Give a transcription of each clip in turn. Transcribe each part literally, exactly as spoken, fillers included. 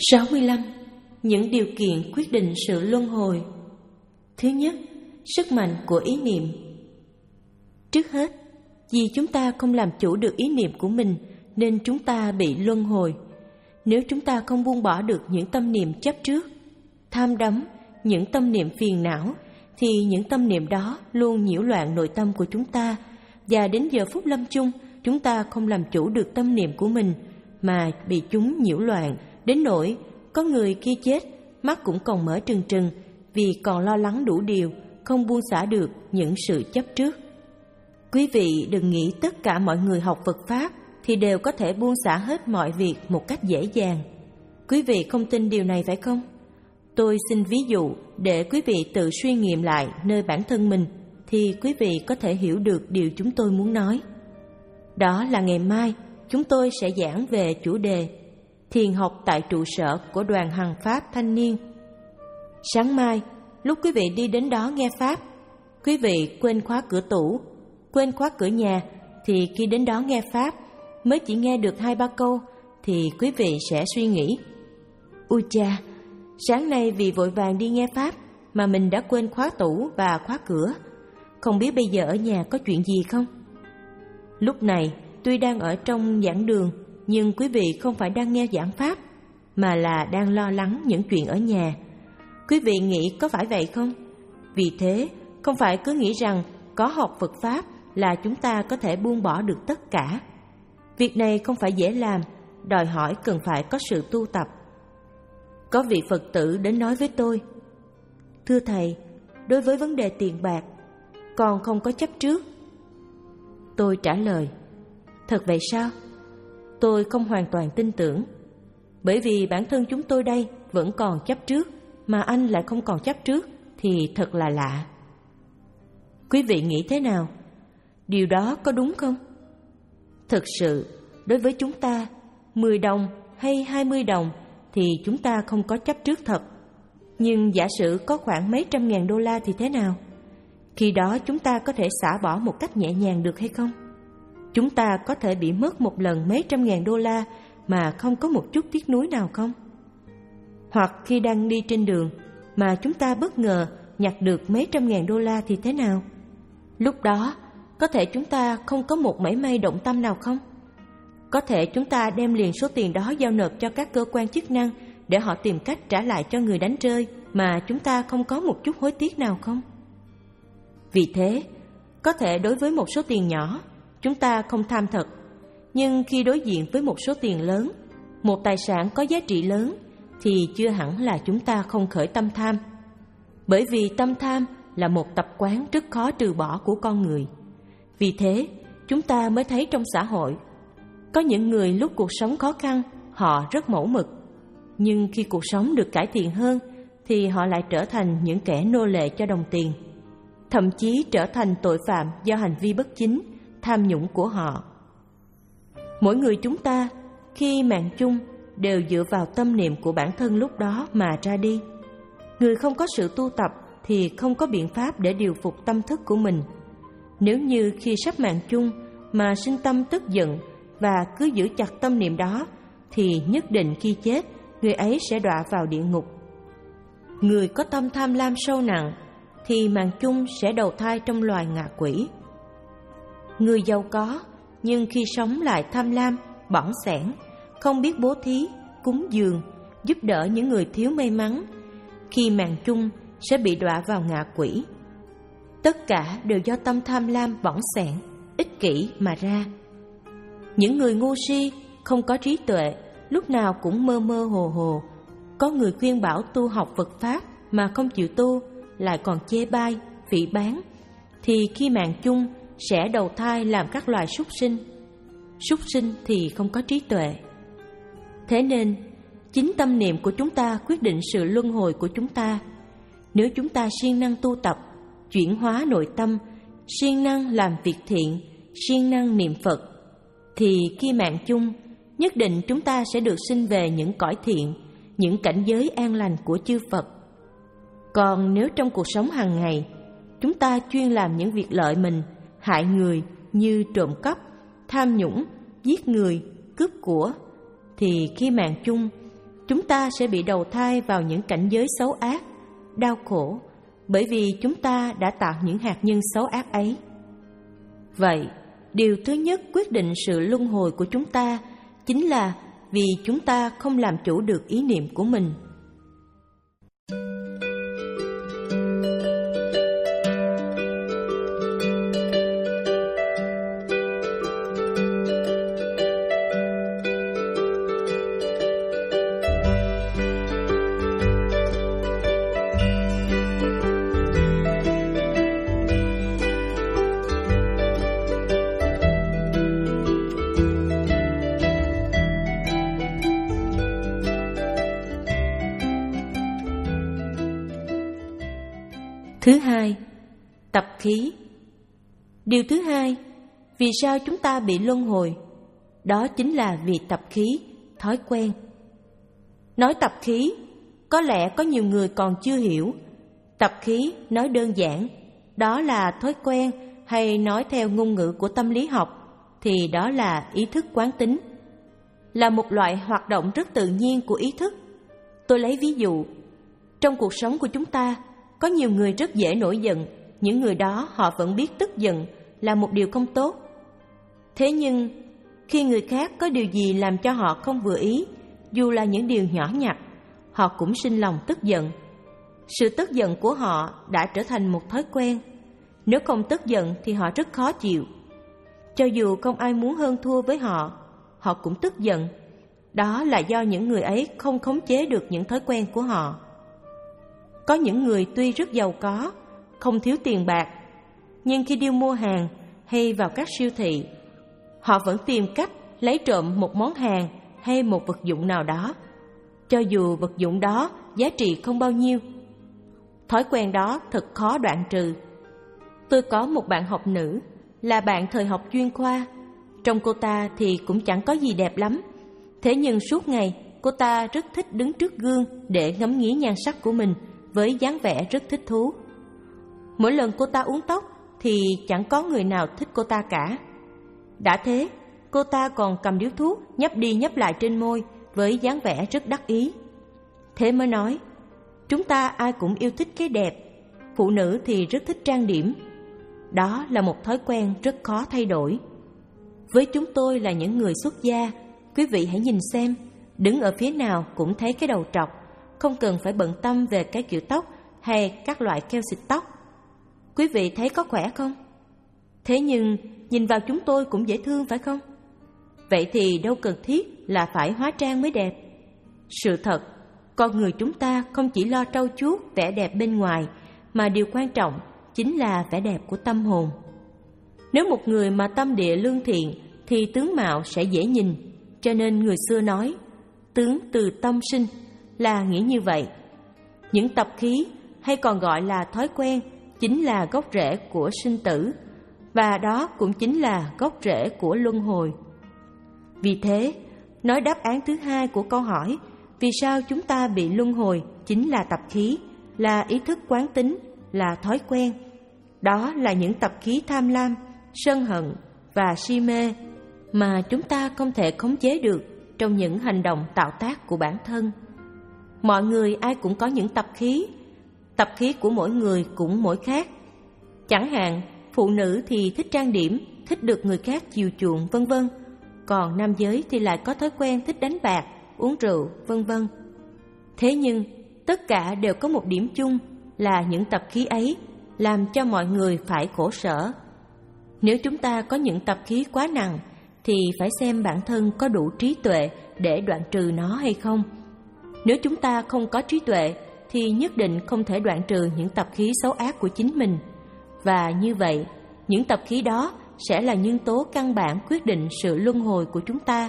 sáu mươi lăm. Những điều kiện quyết định sự luân hồi. Thứ nhất, sức mạnh của ý niệm. Trước hết, vì chúng ta không làm chủ được ý niệm của mình nên chúng ta bị luân hồi. Nếu chúng ta không buông bỏ được những tâm niệm chấp trước, tham đắm, những tâm niệm phiền não, thì những tâm niệm đó luôn nhiễu loạn nội tâm của chúng ta, và đến giờ phút lâm chung, chúng ta không làm chủ được tâm niệm của mình mà bị chúng nhiễu loạn, đến nỗi có người kia chết, mắt cũng còn mở trừng trừng vì còn lo lắng đủ điều, không buông xả được những sự chấp trước. Quý vị đừng nghĩ tất cả mọi người học Phật Pháp thì đều có thể buông xả hết mọi việc một cách dễ dàng. Quý vị không tin điều này phải không? Tôi xin ví dụ để quý vị tự suy nghiệm lại nơi bản thân mình thì quý vị có thể hiểu được điều chúng tôi muốn nói. Đó là ngày mai chúng tôi sẽ giảng về chủ đề thiền học tại trụ sở của đoàn Hằng Pháp Thanh niên. Sáng mai, lúc quý vị đi đến đó nghe Pháp, quý vị quên khóa cửa tủ, quên khóa cửa nhà, thì khi đến đó nghe Pháp, mới chỉ nghe được hai ba câu, thì quý vị sẽ suy nghĩ: ui cha, sáng nay vì vội vàng đi nghe Pháp mà mình đã quên khóa tủ và khóa cửa, không biết bây giờ ở nhà có chuyện gì không? Lúc này, tuy đang ở trong giảng đường, nhưng quý vị không phải đang nghe giảng Pháp, mà là đang lo lắng những chuyện ở nhà. Quý vị nghĩ có phải vậy không? Vì thế, không phải cứ nghĩ rằng có học Phật Pháp là chúng ta có thể buông bỏ được tất cả. Việc này không phải dễ làm, đòi hỏi cần phải có sự tu tập. Có vị Phật tử đến nói với tôi: thưa Thầy, đối với vấn đề tiền bạc, con không có chấp trước. Tôi trả lời: thật vậy sao? Tôi không hoàn toàn tin tưởng, bởi vì bản thân chúng tôi đây vẫn còn chấp trước, mà anh lại không còn chấp trước, thì thật là lạ. Quý vị nghĩ thế nào? Điều đó có đúng không? Thực sự, đối với chúng ta, mười đồng hay hai mươi đồng thì chúng ta không có chấp trước thật. Nhưng giả sử có khoảng mấy trăm ngàn đô la thì thế nào? Khi đó chúng ta có thể xả bỏ một cách nhẹ nhàng được hay không? Chúng ta có thể bị mất một lần mấy trăm ngàn đô la mà không có một chút tiếc nuối nào không? Hoặc khi đang đi trên đường mà chúng ta bất ngờ nhặt được mấy trăm ngàn đô la thì thế nào? Lúc đó, có thể chúng ta không có một mảy may động tâm nào không? Có thể chúng ta đem liền số tiền đó giao nộp cho các cơ quan chức năng để họ tìm cách trả lại cho người đánh rơi mà chúng ta không có một chút hối tiếc nào không? Vì thế, có thể đối với một số tiền nhỏ, chúng ta không tham thật. Nhưng khi đối diện với một số tiền lớn, một tài sản có giá trị lớn, thì chưa hẳn là chúng ta không khởi tâm tham. Bởi vì tâm tham là một tập quán rất khó trừ bỏ của con người. Vì thế, chúng ta mới thấy trong xã hội, có những người lúc cuộc sống khó khăn, họ rất mẫu mực. Nhưng khi cuộc sống được cải thiện hơn, thì họ lại trở thành những kẻ nô lệ cho đồng tiền. Thậm chí trở thành tội phạm do hành vi bất chính, tham nhũng của họ. Mỗi người chúng ta, khi mạng chung, đều dựa vào tâm niệm của bản thân lúc đó mà ra đi. Người không có sự tu tập thì không có biện pháp để điều phục tâm thức của mình. Nếu như khi sắp mạng chung mà sinh tâm tức giận và cứ giữ chặt tâm niệm đó, thì nhất định khi chết, người ấy sẽ đọa vào địa ngục. Người có tâm tham lam sâu nặng thì mạng chung sẽ đầu thai trong loài ngạ quỷ. Người giàu có nhưng khi sống lại tham lam, bỏng sẻn, không biết bố thí, cúng dường, giúp đỡ những người thiếu may mắn, khi mạng chung sẽ bị đọa vào ngạ quỷ. Tất cả đều do tâm tham lam bỏng sẻn, ích kỷ mà ra. Những người ngu si, không có trí tuệ, lúc nào cũng mơ mơ hồ hồ. Có người khuyên bảo tu học Phật Pháp mà không chịu tu, lại còn chê bai, phỉ báng, thì khi mạng chung sẽ đầu thai làm các loài súc sinh. Súc sinh thì không có trí tuệ. Thế nên, chính tâm niệm của chúng ta quyết định sự luân hồi của chúng ta. Nếu chúng ta siêng năng tu tập, chuyển hóa nội tâm, siêng năng làm việc thiện, siêng năng niệm Phật, thì khi mạng chung, nhất định chúng ta sẽ được sinh về những cõi thiện, những cảnh giới an lành của chư Phật. Còn nếu trong cuộc sống hàng ngày, chúng ta chuyên làm những việc lợi mình, hại người như trộm cắp, tham nhũng, giết người, cướp của, thì khi mạng chung, chúng ta sẽ bị đầu thai vào những cảnh giới xấu ác, đau khổ, bởi vì chúng ta đã tạo những hạt nhân xấu ác ấy. Vậy, điều thứ nhất quyết định sự luân hồi của chúng ta chính là vì chúng ta không làm chủ được ý niệm của mình. Thứ hai, tập khí. Điều thứ hai, vì sao chúng ta bị luân hồi? Đó chính là vì tập khí, thói quen. Nói tập khí, có lẽ có nhiều người còn chưa hiểu. Tập khí nói đơn giản, đó là thói quen, hay nói theo ngôn ngữ của tâm lý học thì đó là ý thức quán tính, là một loại hoạt động rất tự nhiên của ý thức. Tôi lấy ví dụ, trong cuộc sống của chúng ta, có nhiều người rất dễ nổi giận, những người đó họ vẫn biết tức giận là một điều không tốt. Thế nhưng, khi người khác có điều gì làm cho họ không vừa ý, dù là những điều nhỏ nhặt, họ cũng sinh lòng tức giận. Sự tức giận của họ đã trở thành một thói quen. Nếu không tức giận thì họ rất khó chịu. Cho dù không ai muốn hơn thua với họ, họ cũng tức giận. Đó là do những người ấy không khống chế được những thói quen của họ. Có những người tuy rất giàu có, không thiếu tiền bạc, nhưng khi đi mua hàng hay vào các siêu thị, họ vẫn tìm cách lấy trộm một món hàng hay một vật dụng nào đó, cho dù vật dụng đó giá trị không bao nhiêu. Thói quen đó thật khó đoạn trừ. Tôi có một bạn học nữ, là bạn thời học chuyên khoa. Trông cô ta thì cũng chẳng có gì đẹp lắm. Thế nhưng suốt ngày, cô ta rất thích đứng trước gương để ngắm nghía nhan sắc của mình với dáng vẻ rất thích thú. Mỗi lần cô ta uốn tóc thì chẳng có người nào thích cô ta cả. Đã thế, cô ta còn cầm điếu thuốc nhấp đi nhấp lại trên môi với dáng vẻ rất đắc ý. Thế mới nói, chúng ta ai cũng yêu thích cái đẹp, phụ nữ thì rất thích trang điểm. Đó là một thói quen rất khó thay đổi. Với chúng tôi là những người xuất gia, quý vị hãy nhìn xem, đứng ở phía nào cũng thấy cái đầu trọc, không cần phải bận tâm về cái kiểu tóc hay các loại keo xịt tóc. Quý vị thấy có khỏe không? Thế nhưng nhìn vào chúng tôi cũng dễ thương phải không? Vậy thì đâu cần thiết là phải hóa trang mới đẹp. Sự thật, con người chúng ta không chỉ lo trau chuốt vẻ đẹp bên ngoài, mà điều quan trọng chính là vẻ đẹp của tâm hồn. Nếu một người mà tâm địa lương thiện thì tướng mạo sẽ dễ nhìn, cho nên người xưa nói tướng từ tâm sinh, là nghĩa như vậy. Những tập khí hay còn gọi là thói quen chính là gốc rễ của sinh tử, và đó cũng chính là gốc rễ của luân hồi. Vì thế, nói đáp án thứ hai của câu hỏi vì sao chúng ta bị luân hồi chính là tập khí, là ý thức quán tính, là thói quen. Đó là những tập khí tham lam, sân hận và si mê mà chúng ta không thể khống chế được trong những hành động tạo tác của bản thân. Mọi người ai cũng có những tập khí, tập khí của mỗi người cũng mỗi khác. Chẳng hạn, phụ nữ thì thích trang điểm, thích được người khác chiều chuộng, vân vân. Còn nam giới thì lại có thói quen thích đánh bạc, uống rượu, vân vân. Thế nhưng, tất cả đều có một điểm chung là những tập khí ấy làm cho mọi người phải khổ sở. Nếu chúng ta có những tập khí quá nặng thì phải xem bản thân có đủ trí tuệ để đoạn trừ nó hay không. Nếu chúng ta không có trí tuệ thì nhất định không thể đoạn trừ những tập khí xấu ác của chính mình. Và như vậy, những tập khí đó sẽ là nhân tố căn bản quyết định sự luân hồi của chúng ta.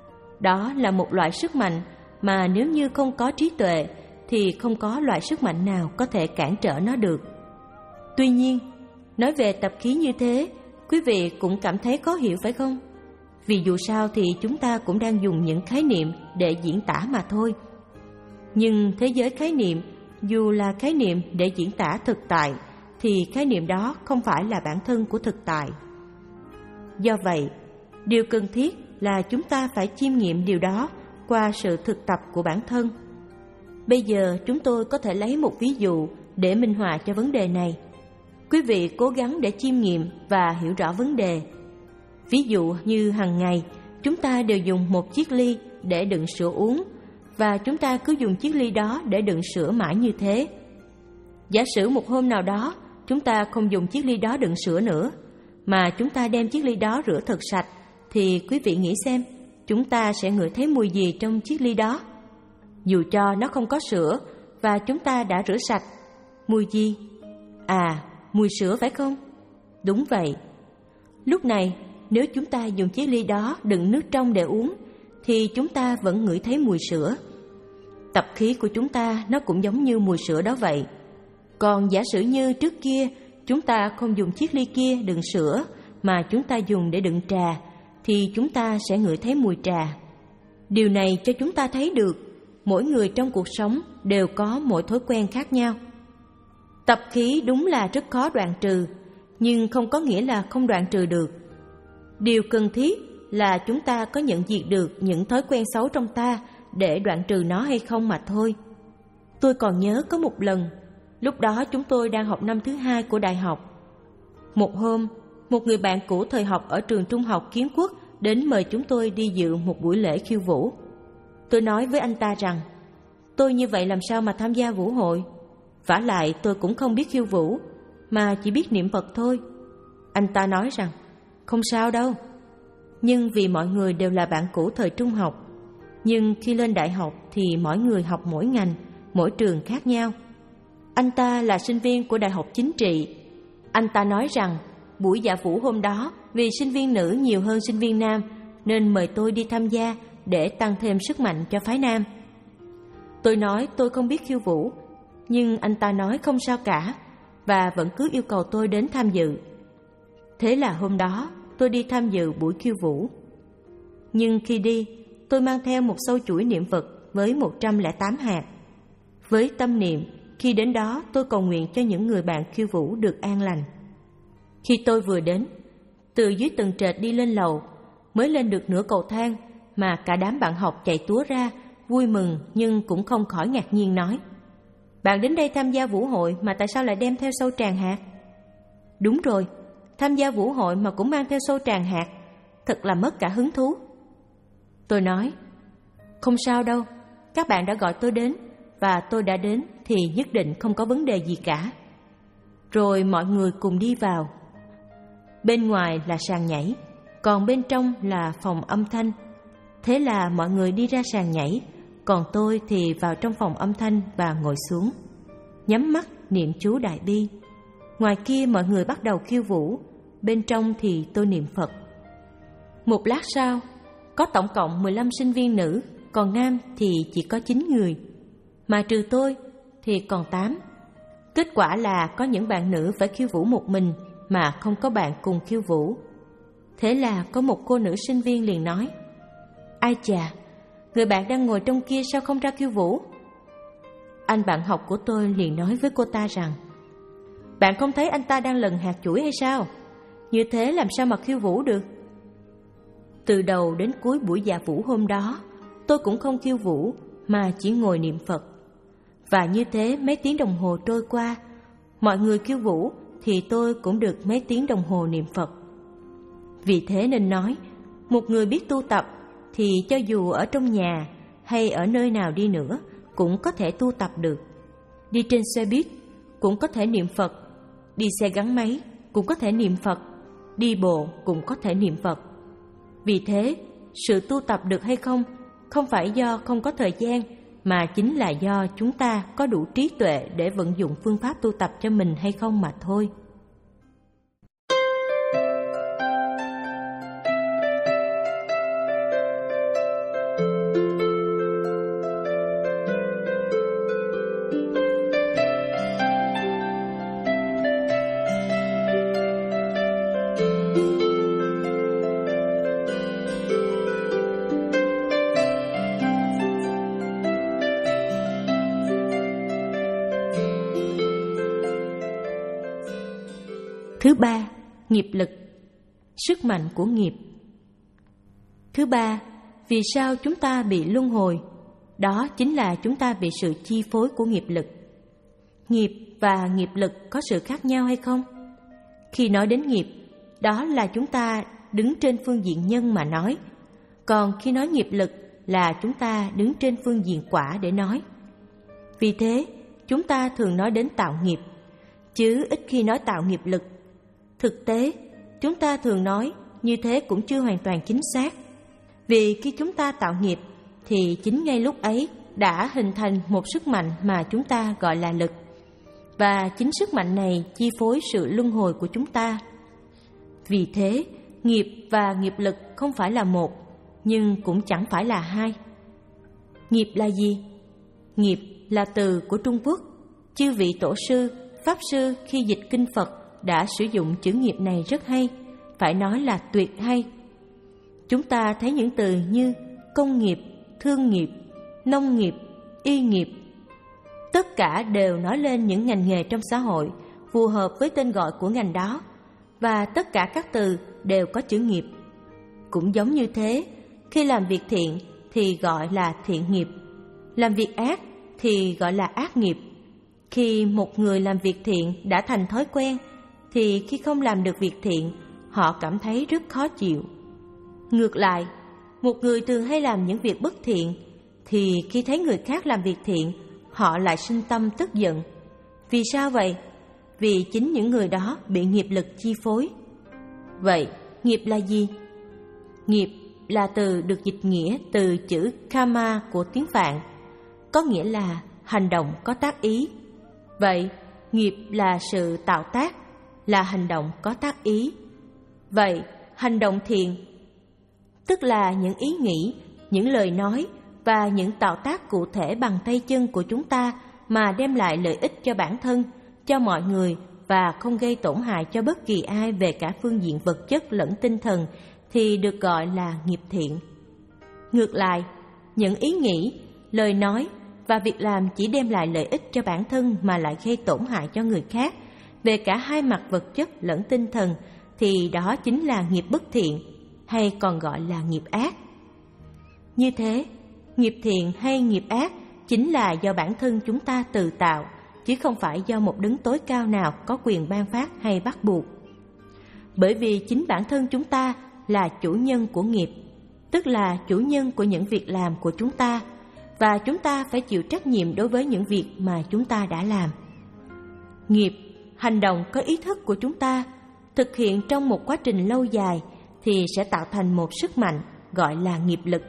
Đó là một loại sức mạnh mà nếu như không có trí tuệ thì không có loại sức mạnh nào có thể cản trở nó được. Tuy nhiên, nói về tập khí như thế, quý vị cũng cảm thấy khó hiểu phải không? Vì dù sao thì chúng ta cũng đang dùng những khái niệm để diễn tả mà thôi. Nhưng thế giới khái niệm, dù là khái niệm để diễn tả thực tại, thì khái niệm đó không phải là bản thân của thực tại. Do vậy, điều cần thiết là chúng ta phải chiêm nghiệm điều đó qua sự thực tập của bản thân. Bây giờ chúng tôi có thể lấy một ví dụ để minh họa cho vấn đề này. Quý vị cố gắng để chiêm nghiệm và hiểu rõ vấn đề. Ví dụ như hàng ngày, chúng ta đều dùng một chiếc ly để đựng sữa uống, và chúng ta cứ dùng chiếc ly đó để đựng sữa mãi như thế. Giả sử một hôm nào đó, chúng ta không dùng chiếc ly đó đựng sữa nữa, mà chúng ta đem chiếc ly đó rửa thật sạch, thì quý vị nghĩ xem, chúng ta sẽ ngửi thấy mùi gì trong chiếc ly đó? Dù cho nó không có sữa và chúng ta đã rửa sạch, mùi gì? À, mùi sữa phải không? Đúng vậy. Lúc này, nếu chúng ta dùng chiếc ly đó đựng nước trong để uống, thì chúng ta vẫn ngửi thấy mùi sữa. Tập khí của chúng ta nó cũng giống như mùi sữa đó vậy. Còn giả sử như trước kia chúng ta không dùng chiếc ly kia đựng sữa, mà chúng ta dùng để đựng trà, thì chúng ta sẽ ngửi thấy mùi trà. Điều này cho chúng ta thấy được mỗi người trong cuộc sống đều có mỗi thói quen khác nhau. Tập khí đúng là rất khó đoạn trừ, nhưng không có nghĩa là không đoạn trừ được. Điều cần thiết là chúng ta có nhận diện được những thói quen xấu trong ta để đoạn trừ nó hay không mà thôi. Tôi còn nhớ có một lần, lúc đó chúng tôi đang học năm thứ hai của đại học. Một hôm, một người bạn cũ thời học ở trường trung học Kiến Quốc đến mời chúng tôi đi dự một buổi lễ khiêu vũ. Tôi nói với anh ta rằng, tôi như vậy làm sao mà tham gia vũ hội? Vả lại tôi cũng không biết khiêu vũ, mà chỉ biết niệm Phật thôi. Anh ta nói rằng, không sao đâu. Nhưng vì mọi người đều là bạn cũ thời trung học, nhưng khi lên đại học thì mỗi người học mỗi ngành, mỗi trường khác nhau. Anh ta là sinh viên của Đại học Chính trị. Anh ta nói rằng buổi dạ vũ hôm đó vì sinh viên nữ nhiều hơn sinh viên nam nên mời tôi đi tham gia để tăng thêm sức mạnh cho phái nam. Tôi nói tôi không biết khiêu vũ, nhưng anh ta nói không sao cả và vẫn cứ yêu cầu tôi đến tham dự. Thế là hôm đó tôi đi tham dự buổi khiêu vũ. Nhưng khi đi, tôi mang theo một sâu chuỗi niệm Phật với một trăm lẻ tám hạt. Với tâm niệm, khi đến đó tôi cầu nguyện cho những người bạn khiêu vũ được an lành. Khi tôi vừa đến, từ dưới tầng trệt đi lên lầu, mới lên được nửa cầu thang mà cả đám bạn học chạy túa ra, vui mừng nhưng cũng không khỏi ngạc nhiên nói: bạn đến đây tham gia vũ hội mà tại sao lại đem theo sâu tràng hạt? Đúng rồi, tham gia vũ hội mà cũng mang theo sâu tràng hạt, thật là mất cả hứng thú. Tôi nói, không sao đâu, các bạn đã gọi tôi đến và tôi đã đến thì nhất định không có vấn đề gì cả. Rồi mọi người cùng đi vào. Bên ngoài là sàn nhảy, còn bên trong là phòng âm thanh. Thế là mọi người đi ra sàn nhảy, còn tôi thì vào trong phòng âm thanh và ngồi xuống, nhắm mắt niệm chú Đại Bi. Ngoài kia mọi người bắt đầu khiêu vũ, bên trong thì tôi niệm Phật. Một lát sau, có tổng cộng mười lăm sinh viên nữ, còn nam thì chỉ có chín người, mà trừ tôi thì còn tám. Kết quả là có những bạn nữ phải khiêu vũ một mình mà không có bạn cùng khiêu vũ. Thế là có một cô nữ sinh viên liền nói: ai chà, người bạn đang ngồi trong kia sao không ra khiêu vũ? Anh bạn học của tôi liền nói với cô ta rằng: bạn không thấy anh ta đang lần hạt chuỗi hay sao? Như thế làm sao mà khiêu vũ được? Từ đầu đến cuối buổi dạ vũ hôm đó, tôi cũng không khiêu vũ mà chỉ ngồi niệm Phật. Và như thế mấy tiếng đồng hồ trôi qua, mọi người khiêu vũ thì tôi cũng được mấy tiếng đồng hồ niệm Phật. Vì thế nên nói, một người biết tu tập thì cho dù ở trong nhà hay ở nơi nào đi nữa cũng có thể tu tập được. Đi trên xe buýt cũng có thể niệm Phật, đi xe gắn máy cũng có thể niệm Phật, đi bộ cũng có thể niệm Phật. Vì thế, sự tu tập được hay không không phải do không có thời gian, mà chính là do chúng ta có đủ trí tuệ để vận dụng phương pháp tu tập cho mình hay không mà thôi. Thứ ba, nghiệp lực, sức mạnh của nghiệp. Thứ ba, vì sao chúng ta bị luân hồi? Đó chính là chúng ta bị sự chi phối của nghiệp lực. Nghiệp và nghiệp lực có sự khác nhau hay không? Khi nói đến nghiệp, đó là chúng ta đứng trên phương diện nhân mà nói. Còn khi nói nghiệp lực là chúng ta đứng trên phương diện quả để nói. Vì thế, chúng ta thường nói đến tạo nghiệp, chứ ít khi nói tạo nghiệp lực. Thực tế, chúng ta thường nói như thế cũng chưa hoàn toàn chính xác. Vì khi chúng ta tạo nghiệp, thì chính ngay lúc ấy đã hình thành một sức mạnh mà chúng ta gọi là lực. Và chính sức mạnh này chi phối sự luân hồi của chúng ta. Vì thế, nghiệp và nghiệp lực không phải là một, nhưng cũng chẳng phải là hai. Nghiệp là gì? Nghiệp là từ của Trung Quốc. Chư vị tổ sư, pháp sư khi dịch kinh Phật đã sử dụng chữ nghiệp này rất hay, phải nói là tuyệt hay. Chúng ta thấy những từ như công nghiệp, thương nghiệp, nông nghiệp, y nghiệp. Tất cả đều nói lên những ngành nghề trong xã hội phù hợp với tên gọi của ngành đó, và tất cả các từ đều có chữ nghiệp. Cũng giống như thế, khi làm việc thiện thì gọi là thiện nghiệp, làm việc ác thì gọi là ác nghiệp. Khi một người làm việc thiện đã thành thói quen, thì khi không làm được việc thiện, họ cảm thấy rất khó chịu. Ngược lại, một người thường hay làm những việc bất thiện, thì khi thấy người khác làm việc thiện, họ lại sinh tâm tức giận. Vì sao vậy? Vì chính những người đó bị nghiệp lực chi phối. Vậy, nghiệp là gì? Nghiệp là từ được dịch nghĩa từ chữ karma của tiếng Phạn, có nghĩa là hành động có tác ý. Vậy, nghiệp là sự tạo tác, là hành động có tác ý. Vậy, hành động thiện, tức là những ý nghĩ, những lời nói và những tạo tác cụ thể bằng tay chân của chúng ta mà đem lại lợi ích cho bản thân, cho mọi người và không gây tổn hại cho bất kỳ ai về cả phương diện vật chất lẫn tinh thần thì được gọi là nghiệp thiện. Ngược lại, những ý nghĩ, lời nói và việc làm chỉ đem lại lợi ích cho bản thân mà lại gây tổn hại cho người khác về cả hai mặt vật chất lẫn tinh thần thì đó chính là nghiệp bất thiện, hay còn gọi là nghiệp ác. Như thế, nghiệp thiện hay nghiệp ác chính là do bản thân chúng ta tự tạo, chứ không phải do một đấng tối cao nào có quyền ban phát hay bắt buộc. Bởi vì chính bản thân chúng ta là chủ nhân của nghiệp, tức là chủ nhân của những việc làm của chúng ta, và chúng ta phải chịu trách nhiệm đối với những việc mà chúng ta đã làm. Nghiệp, hành động có ý thức của chúng ta, thực hiện trong một quá trình lâu dài thì sẽ tạo thành một sức mạnh gọi là nghiệp lực.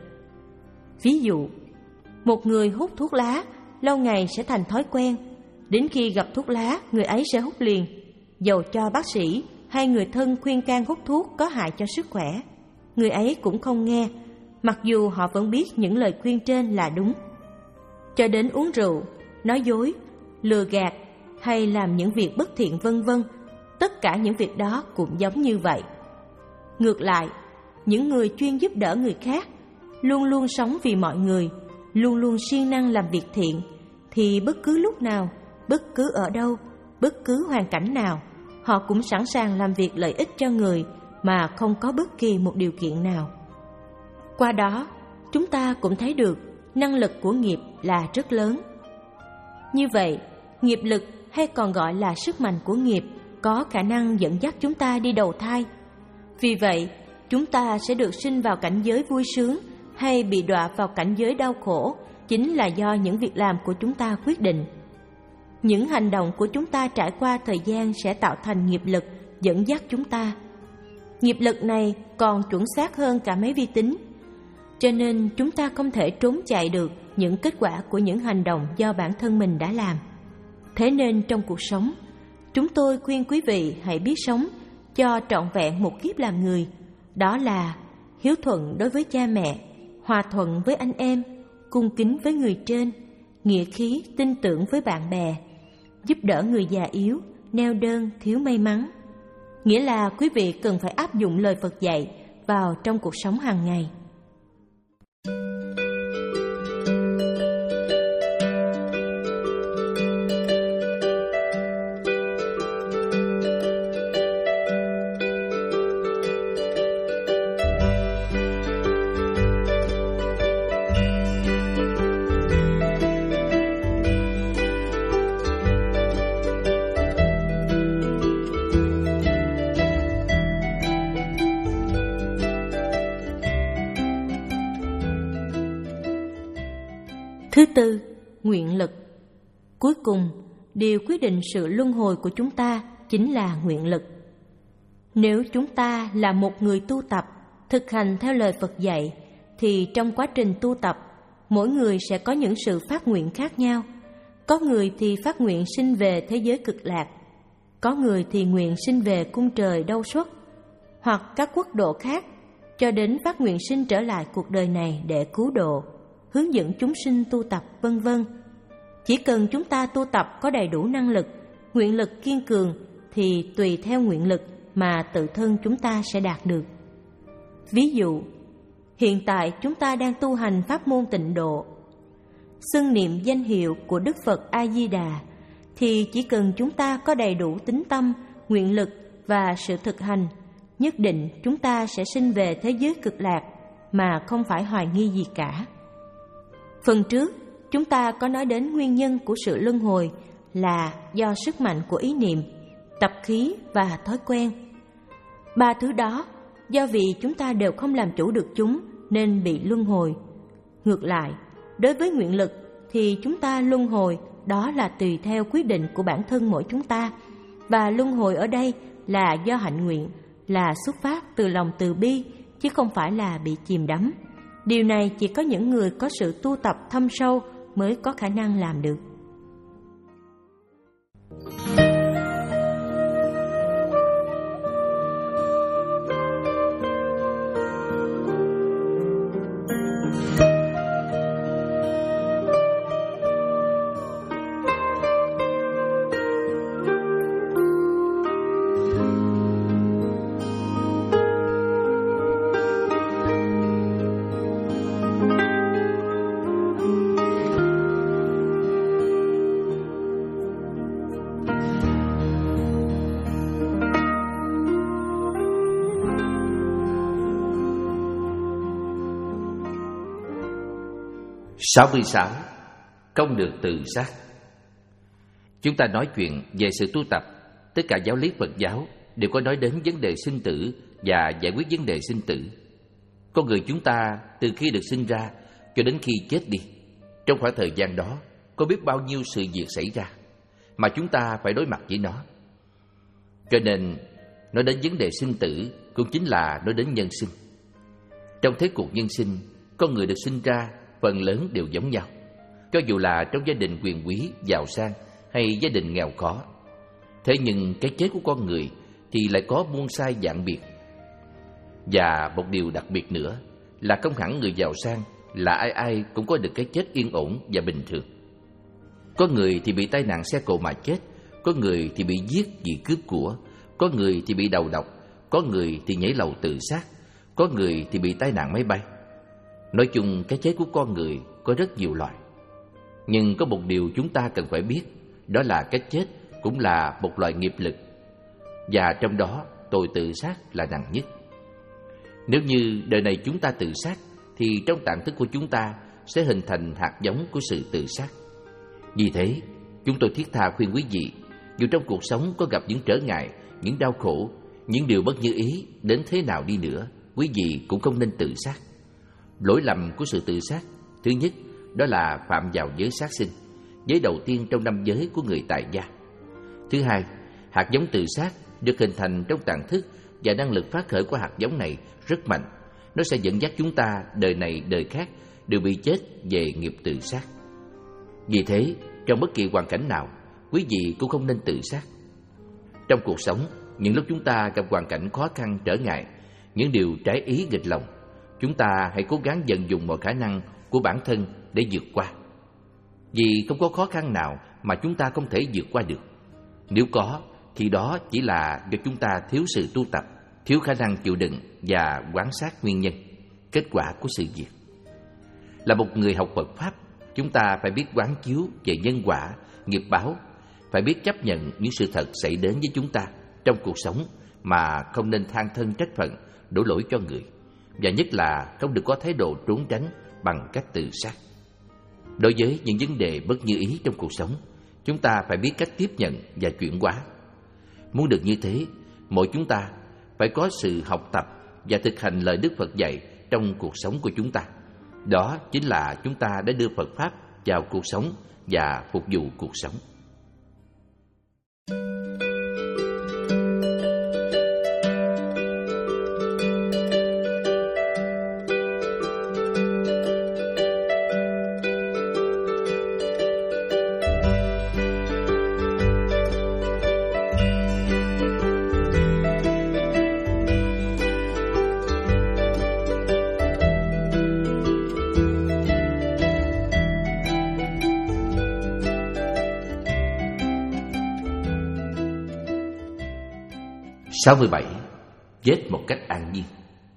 Ví dụ, một người hút thuốc lá lâu ngày sẽ thành thói quen, đến khi gặp thuốc lá người ấy sẽ hút liền, dầu cho bác sĩ hay người thân khuyên can hút thuốc có hại cho sức khỏe, người ấy cũng không nghe, mặc dù họ vẫn biết những lời khuyên trên là đúng. Cho đến uống rượu, nói dối, lừa gạt hay làm những việc bất thiện vân vân, tất cả những việc đó cũng giống như vậy. Ngược lại, những người chuyên giúp đỡ người khác, luôn luôn sống vì mọi người, luôn luôn siêng năng làm việc thiện, thì bất cứ lúc nào, bất cứ ở đâu, bất cứ hoàn cảnh nào, họ cũng sẵn sàng làm việc lợi ích cho người mà không có bất kỳ một điều kiện nào. Qua đó, chúng ta cũng thấy được năng lực của nghiệp là rất lớn. Như vậy, nghiệp lực hay còn gọi là sức mạnh của nghiệp có khả năng dẫn dắt chúng ta đi đầu thai. Vì vậy, chúng ta sẽ được sinh vào cảnh giới vui sướng hay bị đọa vào cảnh giới đau khổ chính là do những việc làm của chúng ta quyết định. Những hành động của chúng ta trải qua thời gian sẽ tạo thành nghiệp lực dẫn dắt chúng ta. Nghiệp lực này còn chuẩn xác hơn cả máy vi tính, cho nên chúng ta không thể trốn chạy được những kết quả của những hành động do bản thân mình đã làm. Thế nên trong cuộc sống, chúng tôi khuyên quý vị hãy biết sống cho trọn vẹn một kiếp làm người. Đó là hiếu thuận đối với cha mẹ, hòa thuận với anh em, cung kính với người trên, nghĩa khí tin tưởng với bạn bè, giúp đỡ người già yếu, neo đơn, thiếu may mắn. Nghĩa là quý vị cần phải áp dụng lời Phật dạy vào trong cuộc sống hàng ngày. Thứ tư, nguyện lực. Cuối cùng, điều quyết định sự luân hồi của chúng ta chính là nguyện lực. Nếu chúng ta là một người tu tập, thực hành theo lời Phật dạy, thì trong quá trình tu tập, mỗi người sẽ có những sự phát nguyện khác nhau. Có người thì phát nguyện sinh về thế giới cực lạc, có người thì nguyện sinh về cung trời Đâu Xuất, hoặc các quốc độ khác, cho đến phát nguyện sinh trở lại cuộc đời này để cứu độ, hướng dẫn chúng sinh tu tập, vân vân. Chỉ cần chúng ta tu tập có đầy đủ năng lực, nguyện lực kiên cường, thì tùy theo nguyện lực mà tự thân chúng ta sẽ đạt được. Ví dụ, hiện tại chúng ta đang tu hành pháp môn tịnh độ, xưng niệm danh hiệu của Đức Phật A-di-đà, thì chỉ cần chúng ta có đầy đủ tín tâm, nguyện lực và sự thực hành, nhất định chúng ta sẽ sinh về thế giới cực lạc mà không phải hoài nghi gì cả. Phần trước, chúng ta có nói đến nguyên nhân của sự luân hồi là do sức mạnh của ý niệm, tập khí và thói quen. Ba thứ đó, do vì chúng ta đều không làm chủ được chúng nên bị luân hồi. Ngược lại, đối với nguyện lực thì chúng ta luân hồi đó là tùy theo quyết định của bản thân mỗi chúng ta. Và luân hồi ở đây là do hạnh nguyện, là xuất phát từ lòng từ bi, chứ không phải là bị chìm đắm. Điều này chỉ có những người có sự tu tập thâm sâu mới có khả năng làm được. sáu mươi sáu. Không được tự sát. Chúng ta nói chuyện về sự tu tập, tất cả giáo lý Phật giáo đều có nói đến vấn đề sinh tử và giải quyết vấn đề sinh tử. Con người chúng ta từ khi được sinh ra cho đến khi chết đi, trong khoảng thời gian đó có biết bao nhiêu sự việc xảy ra mà chúng ta phải đối mặt với nó. Cho nên nói đến vấn đề sinh tử cũng chính là nói đến nhân sinh. Trong thế cuộc nhân sinh, con người được sinh ra phần lớn đều giống nhau, cho dù là trong gia đình quyền quý, giàu sang hay gia đình nghèo khó. Thế nhưng cái chết của con người thì lại có muôn sai vạn biệt. Và một điều đặc biệt nữa là không hẳn người giàu sang là ai ai cũng có được cái chết yên ổn và bình thường. Có người thì bị tai nạn xe cộ mà chết, có người thì bị giết vì cướp của, có người thì bị đầu độc, có người thì nhảy lầu tự sát, có người thì bị tai nạn máy bay. Nói chung, cái chết của con người có rất nhiều loại. Nhưng có một điều chúng ta cần phải biết, đó là cái chết cũng là một loại nghiệp lực. Và trong đó, tội tự sát là nặng nhất. Nếu như đời này chúng ta tự sát, thì trong tạng thức của chúng ta sẽ hình thành hạt giống của sự tự sát. Vì thế, chúng tôi thiết tha khuyên quý vị, dù trong cuộc sống có gặp những trở ngại, những đau khổ, những điều bất như ý đến thế nào đi nữa, quý vị cũng không nên tự sát. Lỗi lầm của sự tự sát, thứ nhất, đó là phạm vào giới sát sinh, giới đầu tiên trong năm giới của người tại gia. Thứ hai, hạt giống tự sát được hình thành trong tạng thức và năng lực phát khởi của hạt giống này rất mạnh. Nó sẽ dẫn dắt chúng ta đời này đời khác đều bị chết về nghiệp tự sát. Vì thế, trong bất kỳ hoàn cảnh nào, quý vị cũng không nên tự sát. Trong cuộc sống, những lúc chúng ta gặp hoàn cảnh khó khăn trở ngại, những điều trái ý nghịch lòng, chúng ta hãy cố gắng vận dụng mọi khả năng của bản thân để vượt qua. Vì không có khó khăn nào mà chúng ta không thể vượt qua được. Nếu có, thì đó chỉ là do chúng ta thiếu sự tu tập, thiếu khả năng chịu đựng và quan sát nguyên nhân, kết quả của sự việc. Là một người học Phật Pháp, chúng ta phải biết quán chiếu về nhân quả, nghiệp báo, phải biết chấp nhận những sự thật xảy đến với chúng ta trong cuộc sống mà không nên than thân trách phận, đổ lỗi cho người. Và nhất là không được có thái độ trốn tránh bằng cách tự sát. Đối với những vấn đề bất như ý trong cuộc sống, chúng ta phải biết cách tiếp nhận và chuyển hóa. Muốn được như thế, mỗi chúng ta phải có sự học tập và thực hành lời Đức Phật dạy trong cuộc sống của chúng ta. Đó chính là chúng ta đã đưa Phật Pháp vào cuộc sống và phục vụ cuộc sống. sáu mươi bảy. Chết một cách an nhiên.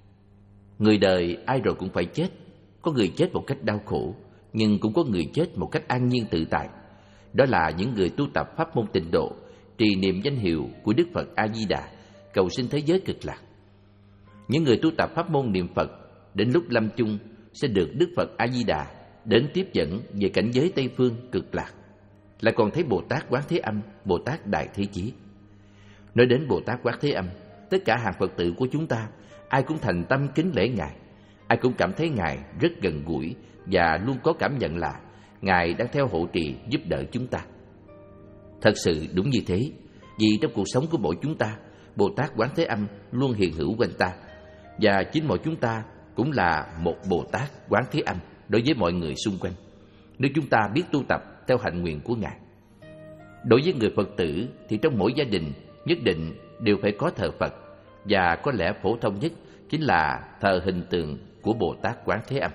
Người đời ai rồi cũng phải chết. Có người chết một cách đau khổ, nhưng cũng có người chết một cách an nhiên tự tại. Đó là những người tu tập pháp môn tịnh độ, trì niệm danh hiệu của Đức Phật A-di-đà, cầu sinh thế giới cực lạc. Những người tu tập pháp môn niệm Phật đến lúc lâm chung sẽ được Đức Phật A-di-đà đến tiếp dẫn về cảnh giới Tây Phương cực lạc. Lại còn thấy Bồ Tát Quán Thế Âm, Bồ Tát Đại Thế Chí. Nói đến Bồ Tát Quán Thế Âm, tất cả hàng Phật tử của chúng ta ai cũng thành tâm kính lễ Ngài, ai cũng cảm thấy Ngài rất gần gũi và luôn có cảm nhận là Ngài đang theo hộ trì giúp đỡ chúng ta. Thật sự đúng như thế, vì trong cuộc sống của mỗi chúng ta, Bồ Tát Quán Thế Âm luôn hiện hữu quanh ta, và chính mỗi chúng ta cũng là một Bồ Tát Quán Thế Âm đối với mọi người xung quanh, nếu chúng ta biết tu tập theo hạnh nguyện của Ngài. Đối với người Phật tử thì trong mỗi gia đình nhất định đều phải có thờ Phật, và có lẽ phổ thông nhất chính là thờ hình tượng của Bồ Tát Quán Thế Âm.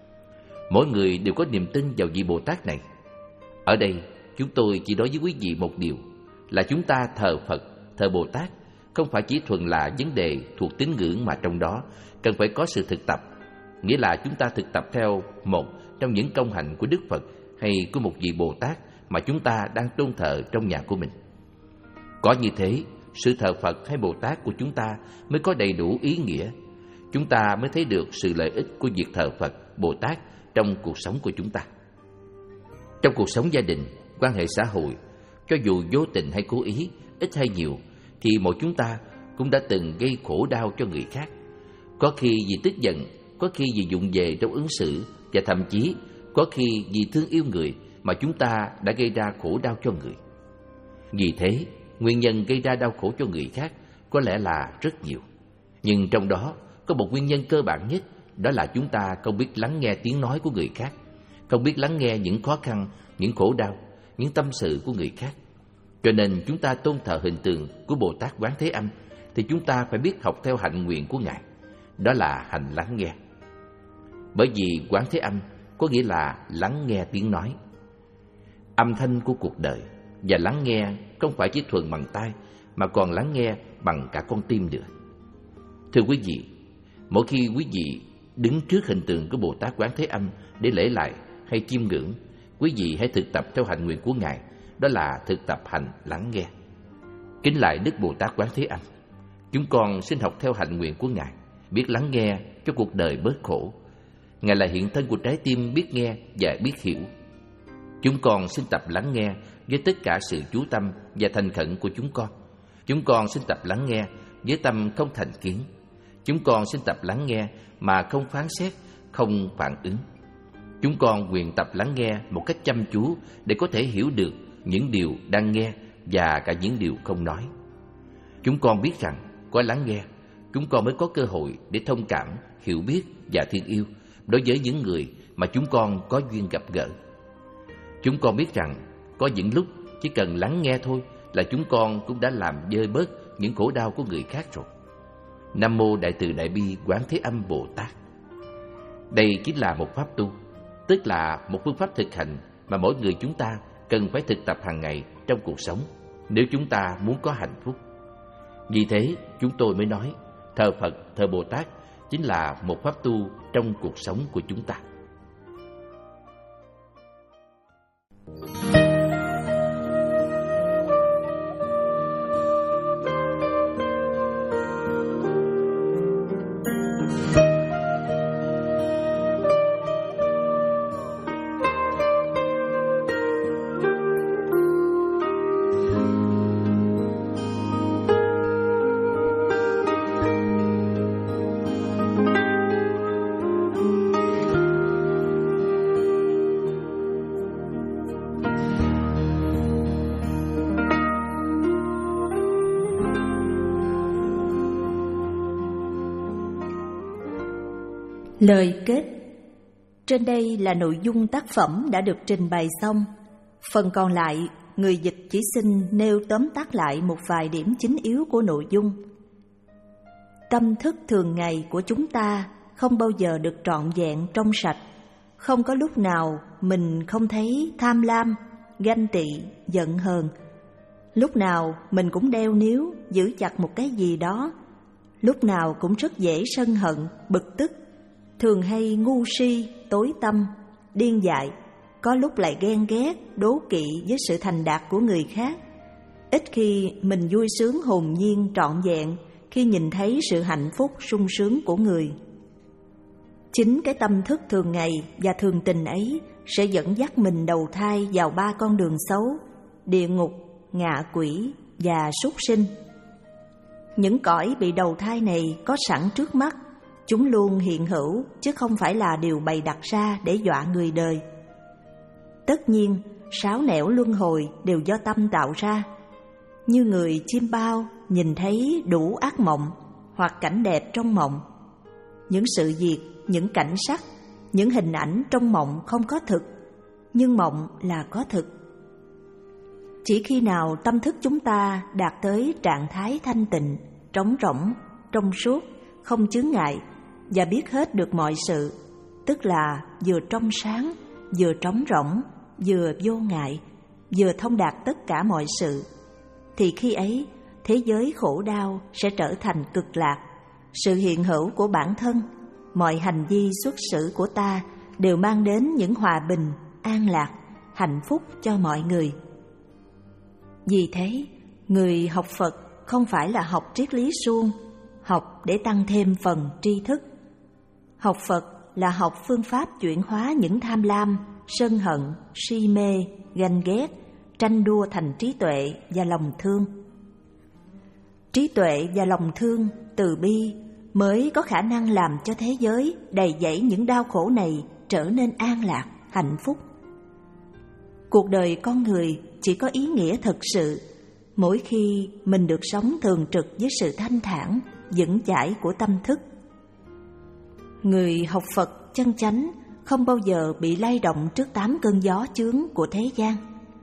Mỗi người đều có niềm tin vào vị Bồ Tát này. Ở đây chúng tôi chỉ nói với quý vị một điều là chúng ta thờ Phật, thờ Bồ Tát không phải chỉ thuần là vấn đề thuộc tín ngưỡng, mà trong đó cần phải có sự thực tập, nghĩa là chúng ta thực tập theo một trong những công hạnh của Đức Phật hay của một vị Bồ Tát mà chúng ta đang tôn thờ trong nhà của mình. Có như thế, sự thờ Phật hay Bồ Tát của chúng ta mới có đầy đủ ý nghĩa. Chúng ta mới thấy được sự lợi ích của việc thờ Phật, Bồ Tát trong cuộc sống của chúng ta. Trong cuộc sống gia đình, quan hệ xã hội, cho dù vô tình hay cố ý, ít hay nhiều, thì mỗi chúng ta cũng đã từng gây khổ đau cho người khác. Có khi vì tức giận, có khi vì vụng về trong ứng xử, và thậm chí có khi vì thương yêu người mà chúng ta đã gây ra khổ đau cho người. Vì thế, nguyên nhân gây ra đau khổ cho người khác có lẽ là rất nhiều. Nhưng trong đó có một nguyên nhân cơ bản nhất, đó là chúng ta không biết lắng nghe tiếng nói của người khác, không biết lắng nghe những khó khăn, những khổ đau, những tâm sự của người khác. Cho nên chúng ta tôn thờ hình tượng của Bồ Tát Quán Thế Âm thì chúng ta phải biết học theo hạnh nguyện của Ngài, đó là hành lắng nghe. Bởi vì Quán Thế Âm có nghĩa là lắng nghe tiếng nói, âm thanh của cuộc đời. Và lắng nghe không phải chỉ thuần bằng tai, mà còn lắng nghe bằng cả con tim nữa. Thưa quý vị, mỗi khi quý vị đứng trước hình tượng của Bồ Tát Quán Thế Âm để lễ lại hay chiêm ngưỡng, quý vị hãy thực tập theo hạnh nguyện của Ngài, đó là thực tập hành lắng nghe. Kính lạy Đức Bồ Tát Quán Thế Âm, chúng con xin học theo hạnh nguyện của Ngài, biết lắng nghe cho cuộc đời bớt khổ. Ngài là hiện thân của trái tim biết nghe và biết hiểu. Chúng con xin tập lắng nghe với tất cả sự chú tâm và thành khẩn của chúng con. Chúng con xin tập lắng nghe với tâm không thành kiến. Chúng con xin tập lắng nghe mà không phán xét, không phản ứng. Chúng con nguyện tập lắng nghe một cách chăm chú để có thể hiểu được những điều đang nghe và cả những điều không nói. Chúng con biết rằng có lắng nghe, chúng con mới có cơ hội để thông cảm, hiểu biết và thương yêu đối với những người mà chúng con có duyên gặp gỡ. Chúng con biết rằng có những lúc chỉ cần lắng nghe thôi là chúng con cũng đã làm vơi bớt những khổ đau của người khác rồi. Nam Mô Đại Từ Đại Bi Quán Thế Âm Bồ Tát. Đây chính là một pháp tu, tức là một phương pháp thực hành mà mỗi người chúng ta cần phải thực tập hàng ngày trong cuộc sống nếu chúng ta muốn có hạnh phúc. Vì thế chúng tôi mới nói thờ Phật, thờ Bồ Tát chính là một pháp tu trong cuộc sống của chúng ta. Lời kết. Trên đây là nội dung tác phẩm đã được trình bày xong. Phần còn lại, người dịch chỉ xin nêu tóm tắt lại một vài điểm chính yếu của nội dung. Tâm thức thường ngày của chúng ta không bao giờ được trọn vẹn trong sạch. Không có lúc nào mình không thấy tham lam, ganh tị, giận hờn. Lúc nào mình cũng đeo níu, giữ chặt một cái gì đó. Lúc nào cũng rất dễ sân hận, bực tức. Thường hay ngu si, tối tâm, điên dại. Có lúc lại ghen ghét, đố kỵ với sự thành đạt của người khác. Ít khi mình vui sướng hồn nhiên trọn vẹn khi nhìn thấy sự hạnh phúc sung sướng của người. Chính cái tâm thức thường ngày và thường tình ấy sẽ dẫn dắt mình đầu thai vào ba con đường xấu: địa ngục, ngạ quỷ và súc sinh. Những cõi bị đầu thai này có sẵn trước mắt, chúng luôn hiện hữu chứ không phải là điều bày đặt ra để dọa người đời. Tất nhiên, sáu nẻo luân hồi đều do tâm tạo ra. Như người chim bao nhìn thấy đủ ác mộng hoặc cảnh đẹp trong mộng. Những sự việc, những cảnh sắc, những hình ảnh trong mộng không có thực, nhưng mộng là có thực. Chỉ khi nào tâm thức chúng ta đạt tới trạng thái thanh tịnh, trống rỗng, trong suốt, không chướng ngại và biết hết được mọi sự, tức là vừa trong sáng, vừa trống rỗng, vừa vô ngại, vừa thông đạt tất cả mọi sự, thì khi ấy thế giới khổ đau sẽ trở thành cực lạc. Sự hiện hữu của bản thân, mọi hành vi xuất xử của ta đều mang đến những hòa bình, an lạc, hạnh phúc cho mọi người. Vì thế, người học Phật không phải là học triết lý suông, học để tăng thêm phần tri thức. Học Phật là học phương pháp chuyển hóa những tham lam, sân hận, si mê, ganh ghét, tranh đua thành trí tuệ và lòng thương. Trí tuệ và lòng thương, từ bi mới có khả năng làm cho thế giới đầy dẫy những đau khổ này trở nên an lạc, hạnh phúc. Cuộc đời con người chỉ có ý nghĩa thực sự mỗi khi mình được sống thường trực với sự thanh thản, vững chãi của tâm thức. Người học Phật chân chánh không bao giờ bị lay động trước tám cơn gió chướng của thế gian.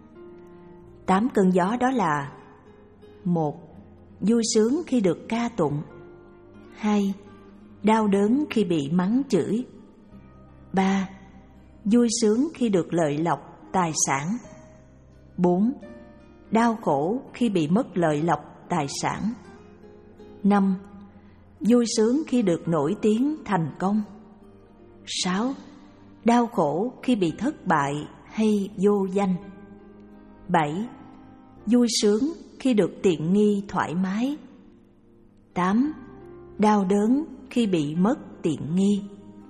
Tám cơn gió đó là: một. Vui sướng khi được ca tụng. Hai. Đau đớn khi bị mắng chửi. Ba. Vui sướng khi được lợi lộc, tài sản. Bốn. Đau khổ khi bị mất lợi lộc, tài sản. Năm. Vui sướng khi được nổi tiếng, thành công. Sáu. Đau khổ khi bị thất bại hay vô danh. Bảy. Vui sướng khi được tiện nghi, thoải mái. Tám. Đau đớn khi bị mất tiện nghi.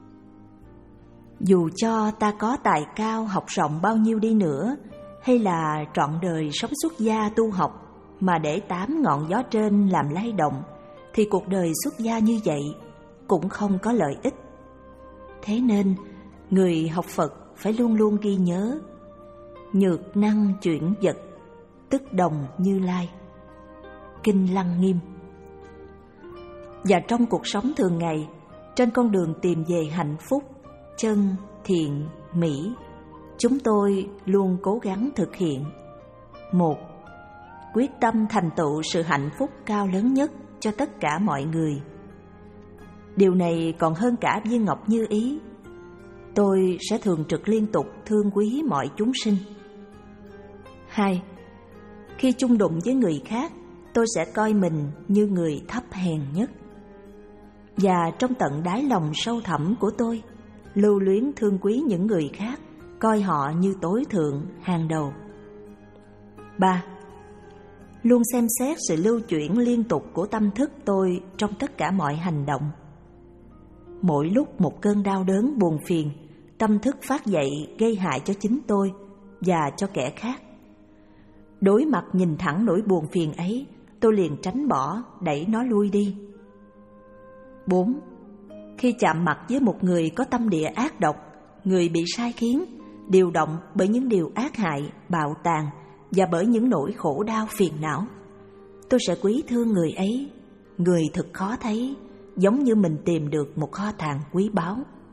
Dù cho ta có tài cao, học rộng bao nhiêu đi nữa, hay là trọn đời sống xuất gia tu học mà để tám ngọn gió trên làm lay động, thì cuộc đời xuất gia như vậy cũng không có lợi ích. Thế nên, người học Phật phải luôn luôn ghi nhớ: nhược năng chuyển vật, tức đồng Như Lai. Kinh Lăng Nghiêm. Và trong cuộc sống thường ngày, trên con đường tìm về hạnh phúc, chân, thiện, mỹ, chúng tôi luôn cố gắng thực hiện: một. Quyết tâm thành tựu sự hạnh phúc cao lớn nhất cho tất cả mọi người. Điều này còn hơn cả viên ngọc như ý. Tôi sẽ thường trực liên tục thương quý mọi chúng sinh. Hai. Khi chung đụng với người khác, tôi sẽ coi mình như người thấp hèn nhất. Và trong tận đáy lòng sâu thẳm của tôi, lưu luyến thương quý những người khác, coi họ như tối thượng, hàng đầu. Ba. Luôn xem xét sự lưu chuyển liên tục của tâm thức tôi trong tất cả mọi hành động. Mỗi lúc một cơn đau đớn buồn phiền, tâm thức phát dậy gây hại cho chính tôi và cho kẻ khác. Đối mặt nhìn thẳng nỗi buồn phiền ấy, tôi liền tránh bỏ, đẩy nó lui đi. Bốn. Khi chạm mặt với một người có tâm địa ác độc, người bị sai khiến, điều động bởi những điều ác hại, bạo tàn và bởi những nỗi khổ đau phiền não, tôi sẽ quý thương người ấy. Người thật khó thấy, giống như mình tìm được một kho tàng quý báu.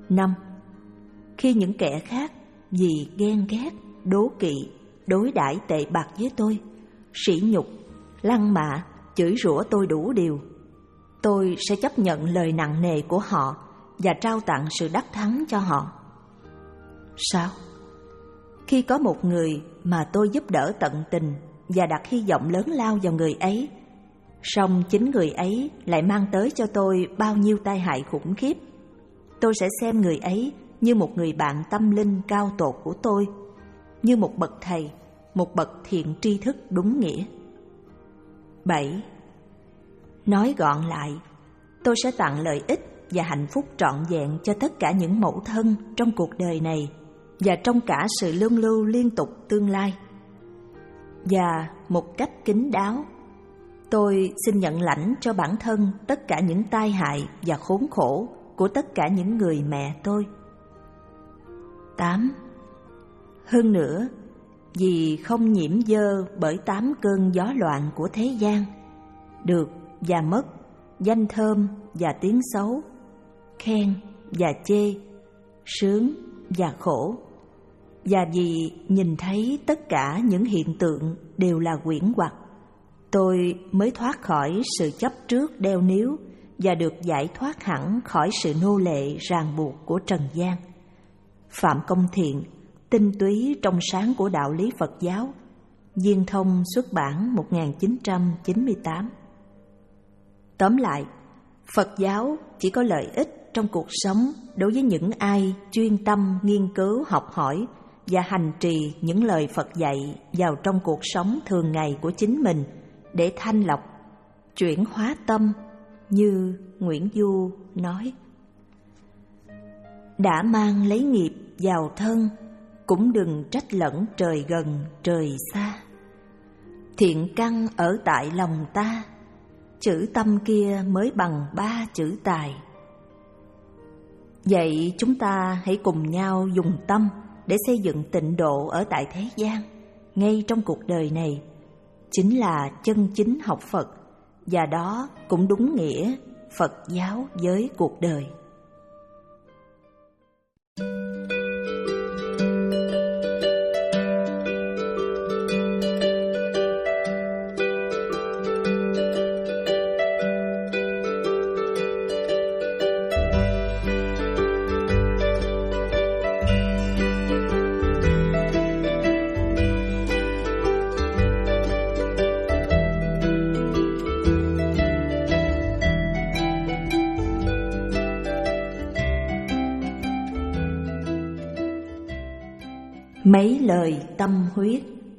Năm, khi những kẻ khác vì ghen ghét, đố kỵ, đối đãi tệ bạc với tôi, sỉ nhục, lăng mạ, chửi rủa tôi đủ điều, tôi sẽ chấp nhận lời nặng nề của họ và trao tặng sự đắc thắng cho họ. Sao? Khi có một người mà tôi giúp đỡ tận tình và đặt hy vọng lớn lao vào người ấy, song chính người ấy lại mang tới cho tôi bao nhiêu tai hại khủng khiếp, tôi sẽ xem người ấy như một người bạn tâm linh cao tột của tôi, như một bậc thầy, một bậc thiện tri thức đúng nghĩa. Bảy. Nói gọn lại, tôi sẽ tặng lợi ích và hạnh phúc trọn vẹn cho tất cả những mẫu thân trong cuộc đời này và trong cả sự luân lưu liên tục tương lai. Và một cách kín đáo, tôi xin nhận lãnh cho bản thân tất cả những tai hại và khốn khổ của tất cả những người mẹ tôi. Tám. Hơn nữa, vì không nhiễm dơ bởi tám cơn gió loạn của thế gian, được và mất, danh thơm và tiếng xấu, khen và chê, sướng và khổ, và vì nhìn thấy tất cả những hiện tượng đều là huyễn hoặc, tôi mới thoát khỏi sự chấp trước đeo níu và được giải thoát hẳn khỏi sự nô lệ ràng buộc của trần gian. Phạm Công Thiện, tinh túy trong sáng của đạo lý Phật giáo, Viên Thông xuất bản một nghìn chín trăm chín mươi tám. Tóm lại, Phật giáo chỉ có lợi ích trong cuộc sống đối với những ai chuyên tâm nghiên cứu học hỏi và hành trì những lời Phật dạy vào trong cuộc sống thường ngày của chính mình để thanh lọc, chuyển hóa tâm, như Nguyễn Du nói. Đã mang lấy nghiệp vào thân, cũng đừng trách lẫn trời gần trời xa. Thiện căn ở tại lòng ta, chữ tâm kia mới bằng ba chữ tài. Vậy chúng ta hãy cùng nhau dùng tâm để xây dựng tịnh độ ở tại thế gian, ngay trong cuộc đời này, chính là chân chính học Phật, và đó cũng đúng nghĩa Phật giáo với cuộc đời. Mấy lời tâm huyết.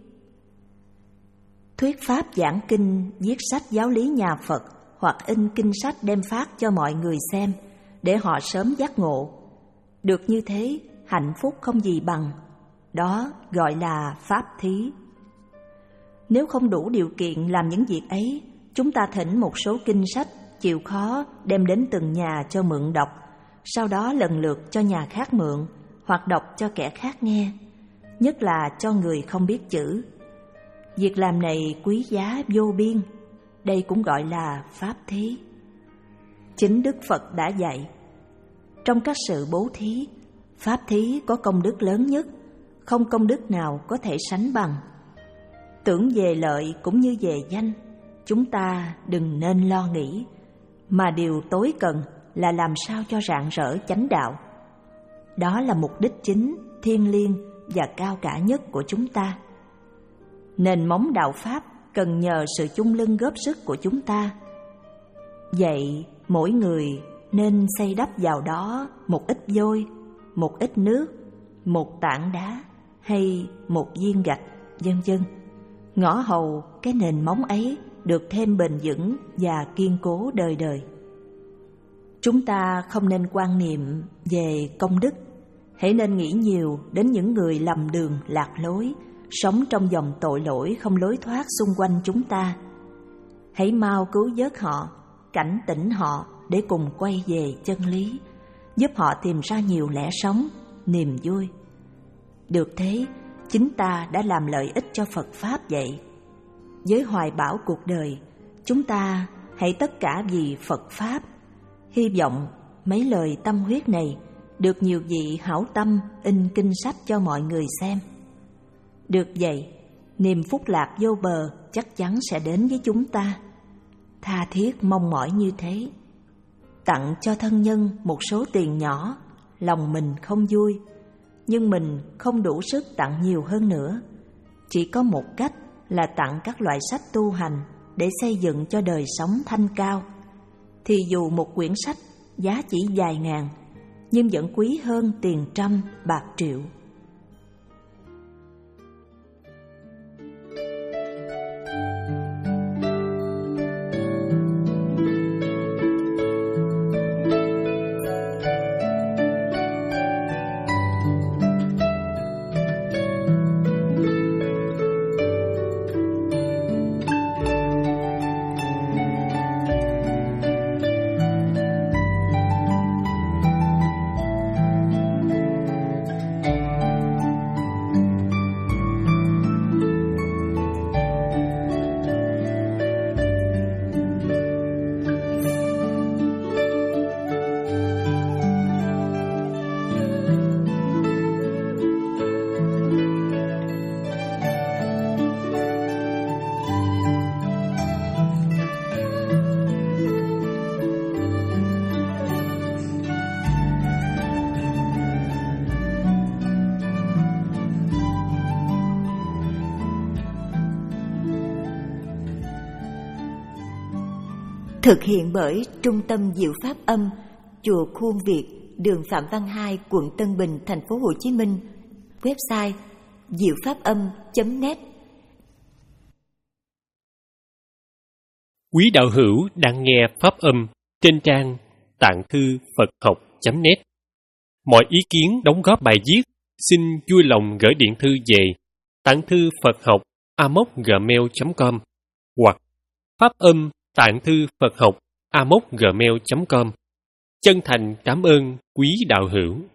Thuyết pháp giảng kinh, viết sách giáo lý nhà Phật hoặc in kinh sách đem phát cho mọi người xem để họ sớm giác ngộ. Được như thế, hạnh phúc không gì bằng. Đó gọi là pháp thí. Nếu không đủ điều kiện làm những việc ấy, chúng ta thỉnh một số kinh sách chịu khó đem đến từng nhà cho mượn đọc, sau đó lần lượt cho nhà khác mượn hoặc đọc cho kẻ khác nghe, nhất là cho người không biết chữ. Việc làm này quý giá vô biên, đây cũng gọi là pháp thí. Chính Đức Phật đã dạy, trong các sự bố thí, pháp thí có công đức lớn nhất, không công đức nào có thể sánh bằng. Tưởng về lợi cũng như về danh, chúng ta đừng nên lo nghĩ, mà điều tối cần là làm sao cho rạng rỡ chánh đạo. Đó là mục đích chính, thiêng liêng và cao cả nhất của chúng ta. Nền móng đạo Pháp cần nhờ sự chung lưng góp sức của chúng ta. Vậy mỗi người nên xây đắp vào đó một ít vôi, một ít nước, một tảng đá hay một viên gạch, vân vân, ngõ hầu cái nền móng ấy được thêm bền vững và kiên cố đời đời. Chúng ta không nên quan niệm về công đức, hãy nên nghĩ nhiều đến những người lầm đường lạc lối, sống trong dòng tội lỗi không lối thoát xung quanh chúng ta. Hãy mau cứu vớt họ, cảnh tỉnh họ để cùng quay về chân lý, giúp họ tìm ra nhiều lẽ sống, niềm vui. Được thế, chính ta đã làm lợi ích cho Phật Pháp vậy. Với hoài bão cuộc đời, chúng ta hãy tất cả vì Phật Pháp. Hy vọng mấy lời tâm huyết này được nhiều vị hảo tâm in kinh sách cho mọi người xem. Được vậy, niềm phúc lạc vô bờ chắc chắn sẽ đến với chúng ta. Tha thiết mong mỏi như thế. Tặng cho thân nhân một số tiền nhỏ, lòng mình không vui, nhưng mình không đủ sức tặng nhiều hơn nữa. Chỉ có một cách là tặng các loại sách tu hành để xây dựng cho đời sống thanh cao. Thì dù một quyển sách giá chỉ vài ngàn, nhưng vẫn quý hơn tiền trăm bạc triệu. Thực hiện bởi Trung tâm Diệu Pháp Âm, Chùa Khuôn Việt, đường Phạm Văn Hai, quận Tân Bình, thành phố Hồ Chí Minh. Website diệu pháp âm chấm net. Quý đạo hữu đang nghe Pháp Âm trên trang tạng thư Phật học chấm net. Mọi ý kiến đóng góp bài viết xin vui lòng gửi điện thư về tạng thư Phật học a m o c gmail chấm com hoặc Pháp Âm tạng thư Phật học a m o c gmail chấm com. Chân thành cảm ơn quý đạo hữu.